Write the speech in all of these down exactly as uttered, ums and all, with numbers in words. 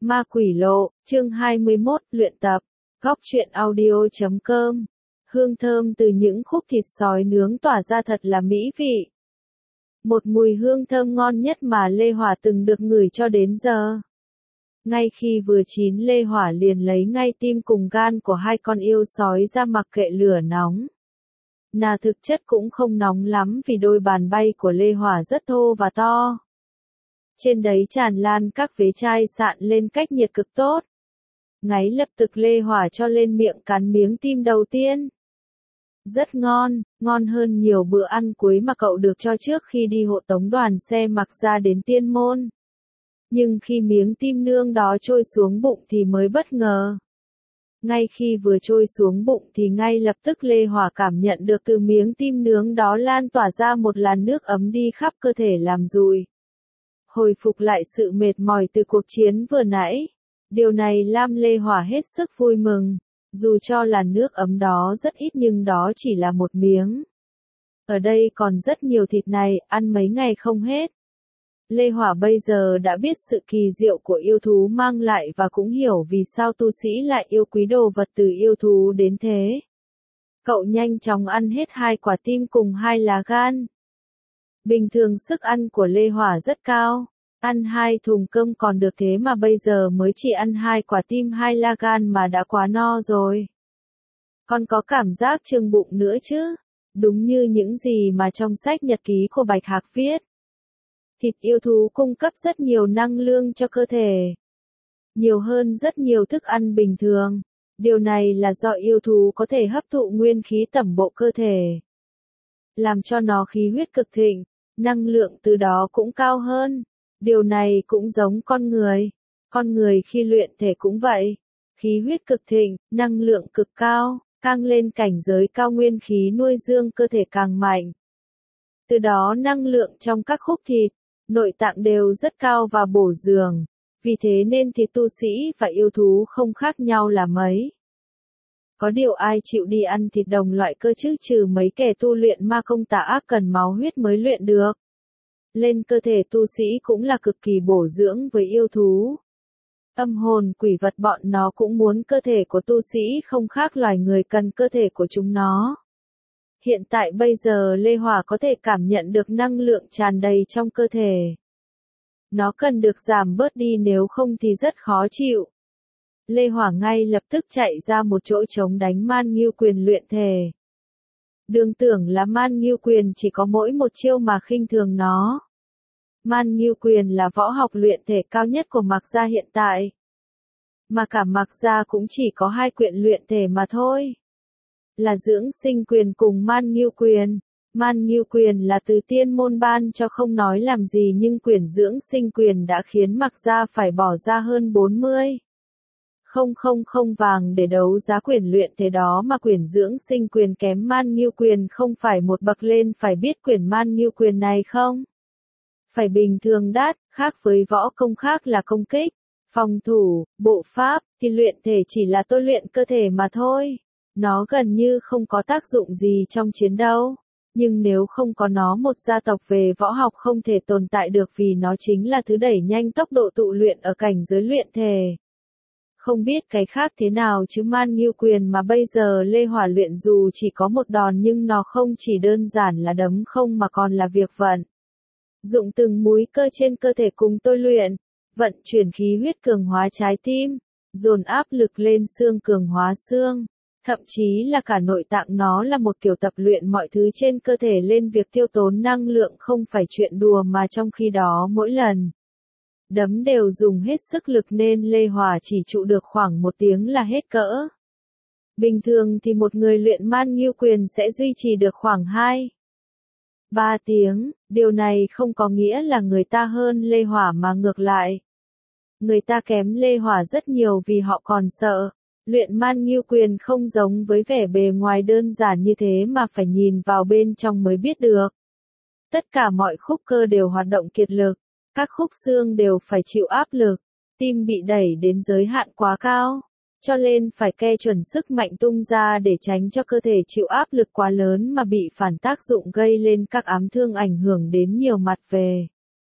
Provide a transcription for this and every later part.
Ma Quỷ Lộ, chương hai mươi mốt, luyện tập. Góc truyện audio chấm com. Hương thơm từ những khúc thịt sói nướng tỏa ra thật là mỹ vị. Một mùi hương thơm ngon nhất mà Lê Hỏa từng được ngửi cho đến giờ. Ngay khi vừa chín, Lê Hỏa liền lấy ngay tim cùng gan của hai con yêu sói ra mặc kệ lửa nóng. Nà thực chất cũng không nóng lắm vì đôi bàn bay của Lê Hỏa rất thô và to. Trên đấy tràn lan các vế chai sạn lên cách nhiệt cực tốt. Ngáy lập tức Lê Hỏa cho lên miệng cắn miếng tim đầu tiên. Rất ngon, ngon hơn nhiều bữa ăn cuối mà cậu được cho trước khi đi hộ tống đoàn xe mặc ra đến Tiên Môn. Nhưng khi miếng tim nương đó trôi xuống bụng thì mới bất ngờ. Ngay khi vừa trôi xuống bụng thì ngay lập tức Lê Hỏa cảm nhận được từ miếng tim nướng đó lan tỏa ra một làn nước ấm đi khắp cơ thể làm dùi. Hồi phục lại sự mệt mỏi từ cuộc chiến vừa nãy. Điều này làm Lê Hỏa hết sức vui mừng. Dù cho là nước ấm đó rất ít nhưng đó chỉ là một miếng. Ở đây còn rất nhiều thịt này, ăn mấy ngày không hết. Lê Hỏa bây giờ đã biết sự kỳ diệu của yêu thú mang lại và cũng hiểu vì sao tu sĩ lại yêu quý đồ vật từ yêu thú đến thế. Cậu nhanh chóng ăn hết hai quả tim cùng hai lá gan. Bình thường sức ăn của Lê Hỏa rất cao. Ăn hai thùng cơm còn được thế mà bây giờ mới chỉ ăn hai quả tim hai lá gan mà đã quá no rồi. Còn có cảm giác trương bụng nữa chứ. Đúng như những gì mà trong sách nhật ký của Bạch Hạc viết. Thịt yêu thú cung cấp rất nhiều năng lượng cho cơ thể. Nhiều hơn rất nhiều thức ăn bình thường. Điều này là do yêu thú có thể hấp thụ nguyên khí tẩm bộ cơ thể. Làm cho nó khí huyết cực thịnh, năng lượng từ đó cũng cao hơn. Điều này cũng giống con người. Con người khi luyện thể cũng vậy. Khí huyết cực thịnh, năng lượng cực cao, càng lên cảnh giới cao nguyên khí nuôi dưỡng cơ thể càng mạnh. Từ đó năng lượng trong các khúc thịt, nội tạng đều rất cao và bổ dưỡng. Vì thế nên thịt tu sĩ và yêu thú không khác nhau là mấy. Có điều ai chịu đi ăn thịt đồng loại cơ chứ, trừ mấy kẻ tu luyện ma công tà ác cần máu huyết mới luyện được. Lên cơ thể tu sĩ cũng là cực kỳ bổ dưỡng với yêu thú. Âm hồn quỷ vật bọn nó cũng muốn cơ thể của tu sĩ không khác loài người cần cơ thể của chúng nó. Hiện tại bây giờ Lê Hỏa có thể cảm nhận được năng lượng tràn đầy trong cơ thể. Nó cần được giảm bớt đi nếu không thì rất khó chịu. Lê Hỏa ngay lập tức chạy ra một chỗ trống đánh Man Ngưu Quyền luyện thể. Đừng tưởng là Man Ngưu Quyền chỉ có mỗi một chiêu mà khinh thường nó. Man Ngưu Quyền là võ học luyện thể cao nhất của Mạc Gia hiện tại. Mà cả Mạc Gia cũng chỉ có hai quyển luyện thể mà thôi. Là Dưỡng Sinh Quyền cùng Man Ngưu Quyền. Man Ngưu Quyền là từ Tiên Môn ban cho không nói làm gì, nhưng quyển Dưỡng Sinh Quyền đã khiến Mạc Gia phải bỏ ra hơn bốn mươi. Không không không vàng để đấu giá quyển luyện thế đó, mà quyển Dưỡng Sinh Quyền kém Man Ngưu Quyền không phải một bậc lên. Phải biết quyển Man Ngưu Quyền này không phải bình thường đắt, khác với võ công khác là công kích, phòng thủ, bộ pháp, thì luyện thể chỉ là tôi luyện cơ thể mà thôi. Nó gần như không có tác dụng gì trong chiến đấu. Nhưng nếu không có nó, một gia tộc về võ học không thể tồn tại được, vì nó chính là thứ đẩy nhanh tốc độ tụ luyện ở cảnh giới luyện thể. Không biết cái khác thế nào chứ Man Ngưu Quyền mà bây giờ Lê Hỏa luyện dù chỉ có một đòn nhưng nó không chỉ đơn giản là đấm không mà còn là việc vận. Dụng từng múi cơ trên cơ thể cùng tôi luyện, vận chuyển khí huyết cường hóa trái tim, dồn áp lực lên xương cường hóa xương, thậm chí là cả nội tạng. Nó là một kiểu tập luyện mọi thứ trên cơ thể lên, việc tiêu tốn năng lượng không phải chuyện đùa, mà trong khi đó mỗi lần đấm đều dùng hết sức lực nên Lê Hỏa chỉ trụ được khoảng một tiếng là hết cỡ. Bình thường thì một người luyện Man Ngưu Quyền sẽ duy trì được khoảng hai ba tiếng, điều này không có nghĩa là người ta hơn Lê Hỏa mà ngược lại. Người ta kém Lê Hỏa rất nhiều vì họ còn sợ. Luyện Man Ngưu Quyền không giống với vẻ bề ngoài đơn giản như thế mà phải nhìn vào bên trong mới biết được. Tất cả mọi khúc cơ đều hoạt động kiệt lực, các khúc xương đều phải chịu áp lực, tim bị đẩy đến giới hạn quá cao. Cho nên phải ke chuẩn sức mạnh tung ra để tránh cho cơ thể chịu áp lực quá lớn mà bị phản tác dụng gây lên các ám thương ảnh hưởng đến nhiều mặt về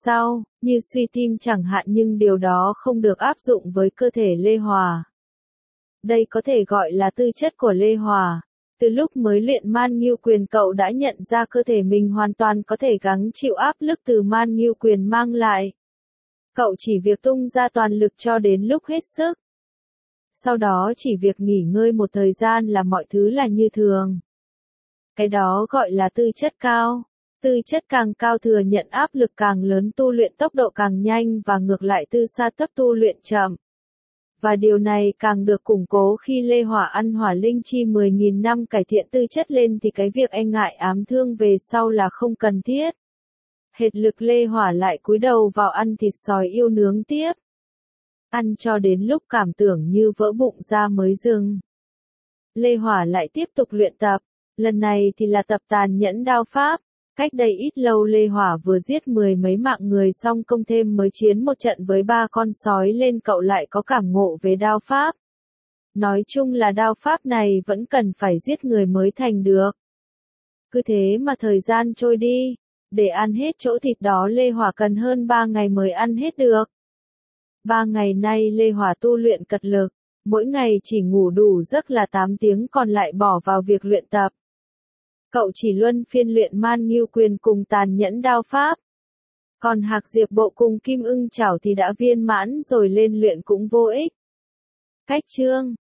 sau, như suy tim chẳng hạn, nhưng điều đó không được áp dụng với cơ thể Lê Hòa. Đây có thể gọi là tư chất của Lê Hòa. Từ lúc mới luyện Man Ngưu Quyền, cậu đã nhận ra cơ thể mình hoàn toàn có thể gắng chịu áp lực từ Man Ngưu Quyền mang lại. Cậu chỉ việc tung ra toàn lực cho đến lúc hết sức. Sau đó chỉ việc nghỉ ngơi một thời gian là mọi thứ là như thường. Cái đó gọi là tư chất cao. Tư chất càng cao thừa nhận áp lực càng lớn, tu luyện tốc độ càng nhanh, và ngược lại tư sa tấp tu luyện chậm. Và điều này càng được củng cố khi Lê Hòa ăn hỏa linh chi mười nghìn năm cải thiện tư chất lên, thì cái việc e ngại ám thương về sau là không cần thiết. Hệt lực Lê Hòa lại cúi đầu vào ăn thịt sói yêu nướng tiếp. Ăn cho đến lúc cảm tưởng như vỡ bụng ra mới dừng. Lê Hòa lại tiếp tục luyện tập. Lần này thì là tập tàn nhẫn đao pháp. Cách đây ít lâu Lê Hòa vừa giết mười mấy mạng người xong, công thêm mới chiến một trận với ba con sói lên, cậu lại có cảm ngộ về đao pháp. Nói chung là đao pháp này vẫn cần phải giết người mới thành được. Cứ thế mà thời gian trôi đi. Để ăn hết chỗ thịt đó Lê Hòa cần hơn ba ngày mới ăn hết được. Ba ngày nay Lê Hòa tu luyện cật lực. Mỗi ngày chỉ ngủ đủ giấc là tám tiếng, còn lại bỏ vào việc luyện tập. Cậu chỉ luân phiên luyện Man Ngưu Quyền cùng tàn nhẫn đao pháp. Còn Hạc Diệp Bộ cùng Kim Ưng Chảo thì đã viên mãn rồi, lên luyện cũng vô ích. Cách chương